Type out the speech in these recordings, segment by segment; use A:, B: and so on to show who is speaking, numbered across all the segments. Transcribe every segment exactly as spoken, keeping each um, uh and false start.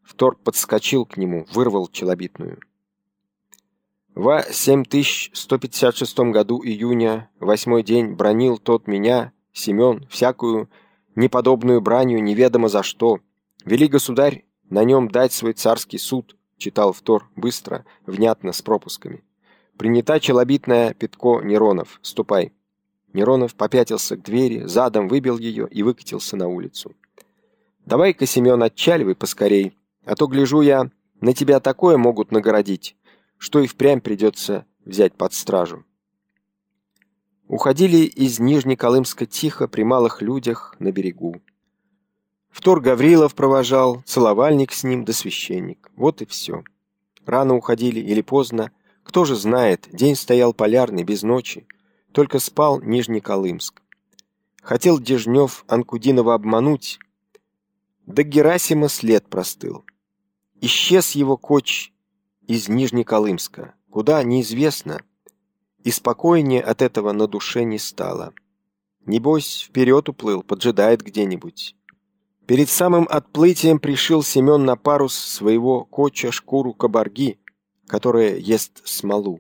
A: Втор подскочил к нему, вырвал челобитную. В семь тысяч сто пятьдесят шестом году июня, восьмой день, бранил тот меня, Семен, всякую неподобную бранью неведомо за что. Вели государь на нем дать свой царский суд, читал Втор быстро, внятно, с пропусками. Принята челобитная Петко Неронов, ступай. Неронов попятился к двери, задом выбил ее и выкатился на улицу. Давай-ка, Семен, отчаливай поскорей, а то, гляжу я, на тебя такое могут нагородить, что и впрямь придется взять под стражу. Уходили из Нижнеколымска тихо при малых людях на берегу. Втор Гаврилов провожал, целовальник с ним да священник. Вот и все. Рано уходили или поздно, кто же знает, день стоял полярный, без ночи, только спал Нижнеколымск. Хотел Дежнев Анкудинова обмануть, да Герасима след простыл. Исчез его коч из Нижнеколымска, куда неизвестно, и спокойнее от этого на душе не стало. Небось, вперед уплыл, поджидает где-нибудь. Перед самым отплытием пришил Семен на парус своего коча шкуру кабарги, которая ест смолу.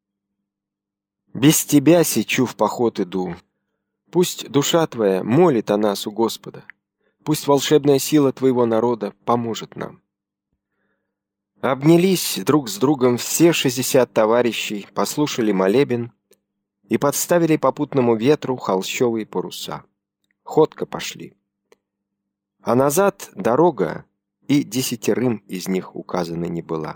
A: «Без тебя, сечу, в поход иду. Пусть душа твоя молит о нас у Господа. Пусть волшебная сила твоего народа поможет нам». Обнялись друг с другом все шестьдесят товарищей, послушали молебен и подставили попутному ветру холщовые паруса. Ходко пошли. А назад дорога и десятерым из них указана не была.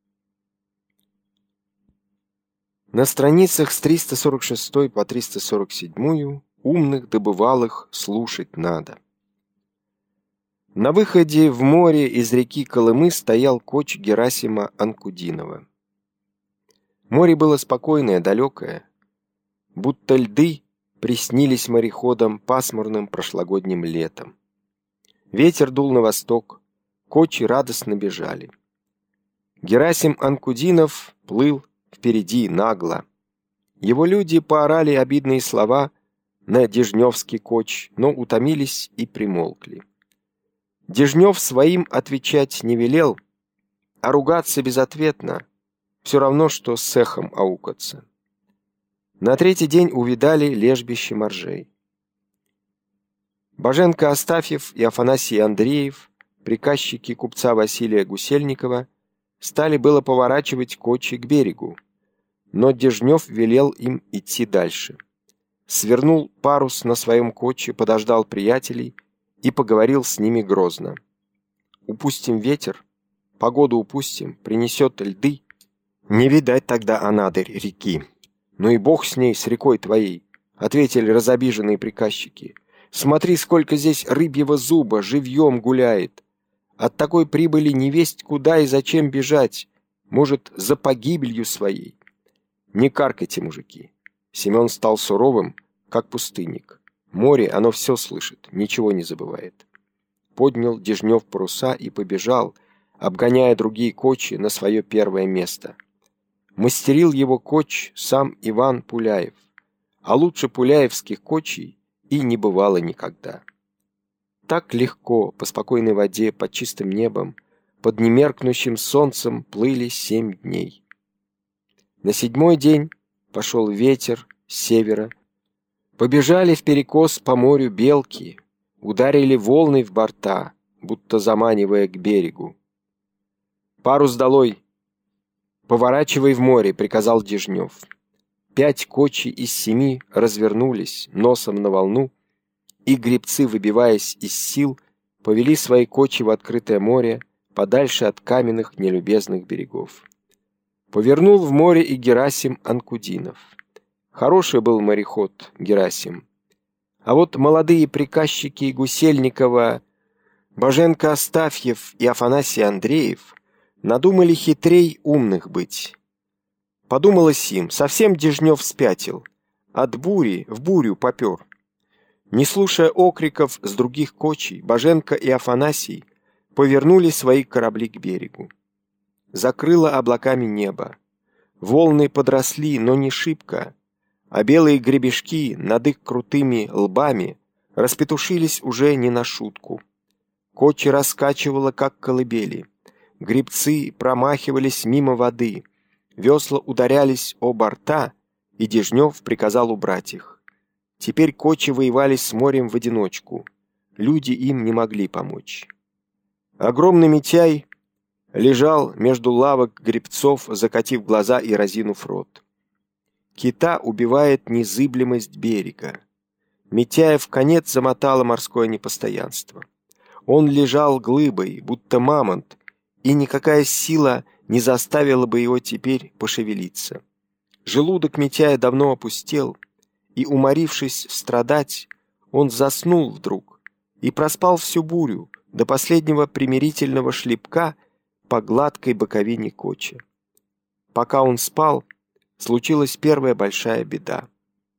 A: На страницах с триста сорок шестой по триста сорок седьмую умных да бывалых слушать надо. На выходе в море из реки Колымы стоял коч Герасима Анкудинова. Море было спокойное, далекое, будто льды приснились мореходам пасмурным прошлогодним летом. Ветер дул на восток, кочи радостно бежали. Герасим Анкудинов плыл впереди нагло. Его люди поорали обидные слова на дежневский коч, но утомились и примолкли. Дежнев своим отвечать не велел, а ругаться безответно все равно, что с эхом аукаться. На третий день увидали лежбище моржей. Боженко Астафьев и Афанасий Андреев, приказчики купца Василия Гусельникова, стали было поворачивать кочи к берегу, но Дежнев велел им идти дальше. Свернул парус на своем коче, подождал приятелей и поговорил с ними грозно. «Упустим ветер, погоду упустим, принесет льды, не видать тогда анадырь реки. Ну и бог с ней, с рекой твоей», — ответили разобиженные приказчики. «Смотри, сколько здесь рыбьего зуба живьем гуляет. От такой прибыли невесть куда и зачем бежать, может, за погибелью своей». «Не каркайте, мужики». Семен стал суровым, как пустынник. Море, оно все слышит, ничего не забывает. Поднял Дежнев паруса и побежал, обгоняя другие кочи на свое первое место. Мастерил его коч сам Иван Пуляев, а лучше пуляевских кочей и не бывало никогда. Так легко, по спокойной воде, под чистым небом, под немеркнущим солнцем плыли семь дней. На седьмой день пошел ветер с севера, побежали вперекос по морю белки, ударили волны в борта, будто заманивая к берегу. «Парус долой! Поворачивай в море!» — приказал Дежнев. Пять кочей из семи развернулись носом на волну, и гребцы, выбиваясь из сил, повели свои кочи в открытое море, подальше от каменных нелюбезных берегов. Повернул в море и Герасим Анкудинов. Хороший был мореход Герасим. А вот молодые приказчики Гусельникова, Боженко Астафьев и Афанасий Андреев надумали хитрей умных быть. Подумалось им, совсем Дежнев спятил, от бури в бурю попер. Не слушая окриков с других кочей, Боженко и Афанасий повернули свои корабли к берегу. Закрыло облаками небо. Волны подросли, но не шибко, а белые гребешки над их крутыми лбами распетушились уже не на шутку. Кочи раскачивало, как колыбели. Гребцы промахивались мимо воды. Весла ударялись о борта, и Дежнев приказал убрать их. Теперь кочи воевали с морем в одиночку. Люди им не могли помочь. Огромный Митяй лежал между лавок гребцов, закатив глаза и разинув рот. Кита убивает незыблемость берега. Митяя в конец замотало морское непостоянство. Он лежал глыбой, будто мамонт, и никакая сила не заставила бы его теперь пошевелиться. Желудок Митяя давно опустел, и, уморившись страдать, он заснул вдруг и проспал всю бурю до последнего примирительного шлепка по гладкой боковине коча. Пока он спал, случилась первая большая беда.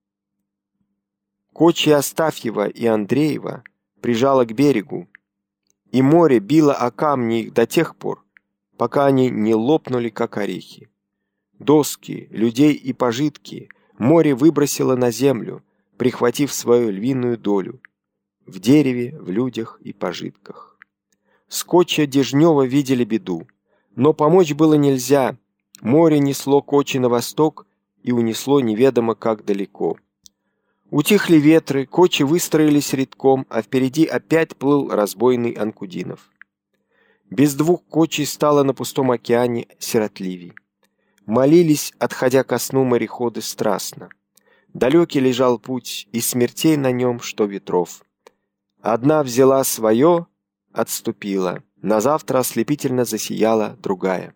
A: Кочи Астафьева и Андреева прижало к берегу, и море било о камни их до тех пор, пока они не лопнули, как орехи. Доски, людей и пожитки море выбросило на землю, прихватив свою львиную долю в дереве, в людях и пожитках. С коча Дежнева видели беду, но помочь было нельзя. Море несло кочи на восток и унесло неведомо как далеко. Утихли ветры, кочи выстроились редком, а впереди опять плыл разбойный Анкудинов. Без двух кочей стало на пустом океане сиротливей. Молились, отходя ко сну, мореходы страстно. Далекий лежал путь, и смертей на нем, что ветров. Одна взяла свое, отступила, на завтра ослепительно засияла другая.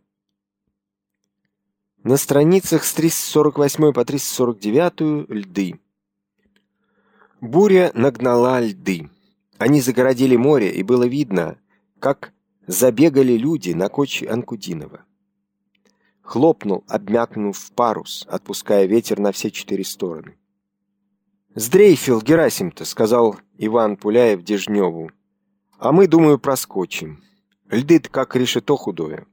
A: На страницах с триста сорок восьмой по триста сорок девятую льды. Буря нагнала льды. Они загородили море, и было видно, как забегали люди на коче Анкудинова. Хлопнул, обмякнув парус, отпуская ветер на все четыре стороны. «Сдрейфил Герасим-то», — сказал Иван Пуляев Дежневу. «А мы, думаю, проскочим. Льды-то как решето худое».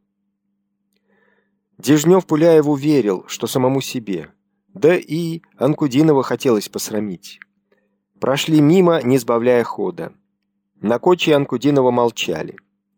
A: Дежнев Пуляеву верил, что самому себе, да и Анкудинова хотелось посрамить. Прошли мимо, не сбавляя хода. На коче Анкудинова молчали.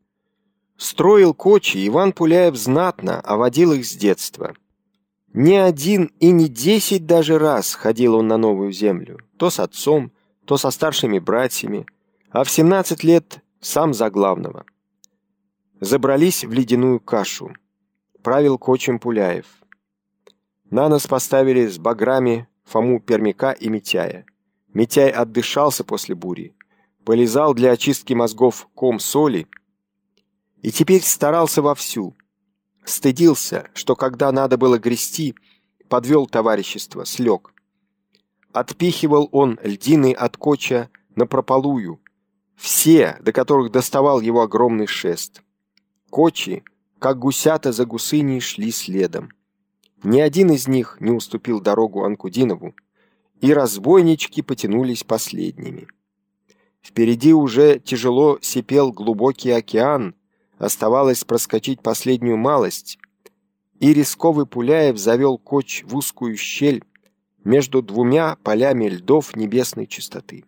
A: Строил кочи Иван Пуляев знатно, а водил их с детства. Не один и не десять даже раз ходил он на новую землю, то с отцом, то со старшими братьями, а в семнадцать лет сам за главного. Забрались в ледяную кашу. Правил кочем Пуляев. На нос поставили с баграми Фому Пермяка и Митяя. Митяй отдышался после бури, полизал для очистки мозгов ком соли и теперь старался вовсю. Стыдился, что когда надо было грести, подвел товарищество, слег. Отпихивал он льдины от коча напропалую, все, до которых доставал его огромный шест. Кочи, как гусята за гусыней, шли следом. Ни один из них не уступил дорогу Анкудинову, и разбойнички потянулись последними. Впереди уже тяжело сипел глубокий океан, оставалось проскочить последнюю малость, и рисковый Пуляев завел коч в узкую щель между двумя полями льдов небесной чистоты.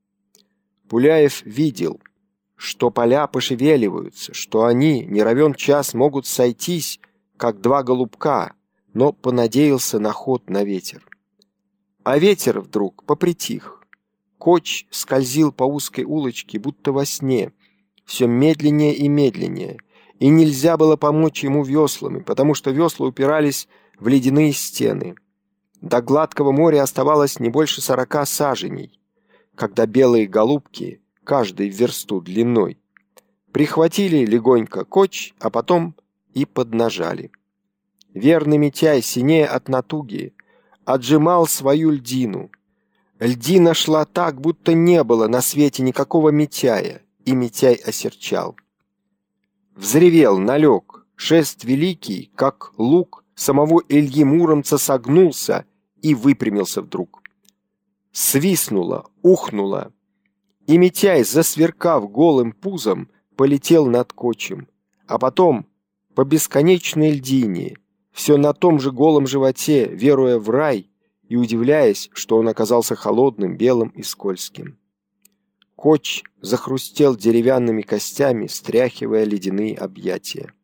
A: Пуляев видел, что поля пошевеливаются, что они, не равен час, могут сойтись, как два голубка, но понадеялся на ход на ветер. А ветер вдруг попритих. Коч скользил по узкой улочке, будто во сне, все медленнее и медленнее, и нельзя было помочь ему веслами, потому что весла упирались в ледяные стены. До гладкого моря оставалось не больше сорока саженей, когда белые голубки, каждый в версту длиной, прихватили легонько коч, а потом и поднажали. Верный Митяй, синея от натуги, отжимал свою льдину. Льдина шла так, будто не было на свете никакого Митяя, и Митяй осерчал. Взревел, налег, шест великий, как лук самого Ильи Муромца, согнулся и выпрямился вдруг. Свистнуло, ухнуло, и Митяй, засверкав голым пузом, полетел над кочем, а потом по бесконечной льдине, все на том же голом животе, веруя в рай и удивляясь, что он оказался холодным, белым и скользким. Коч захрустел деревянными костями, стряхивая ледяные объятия.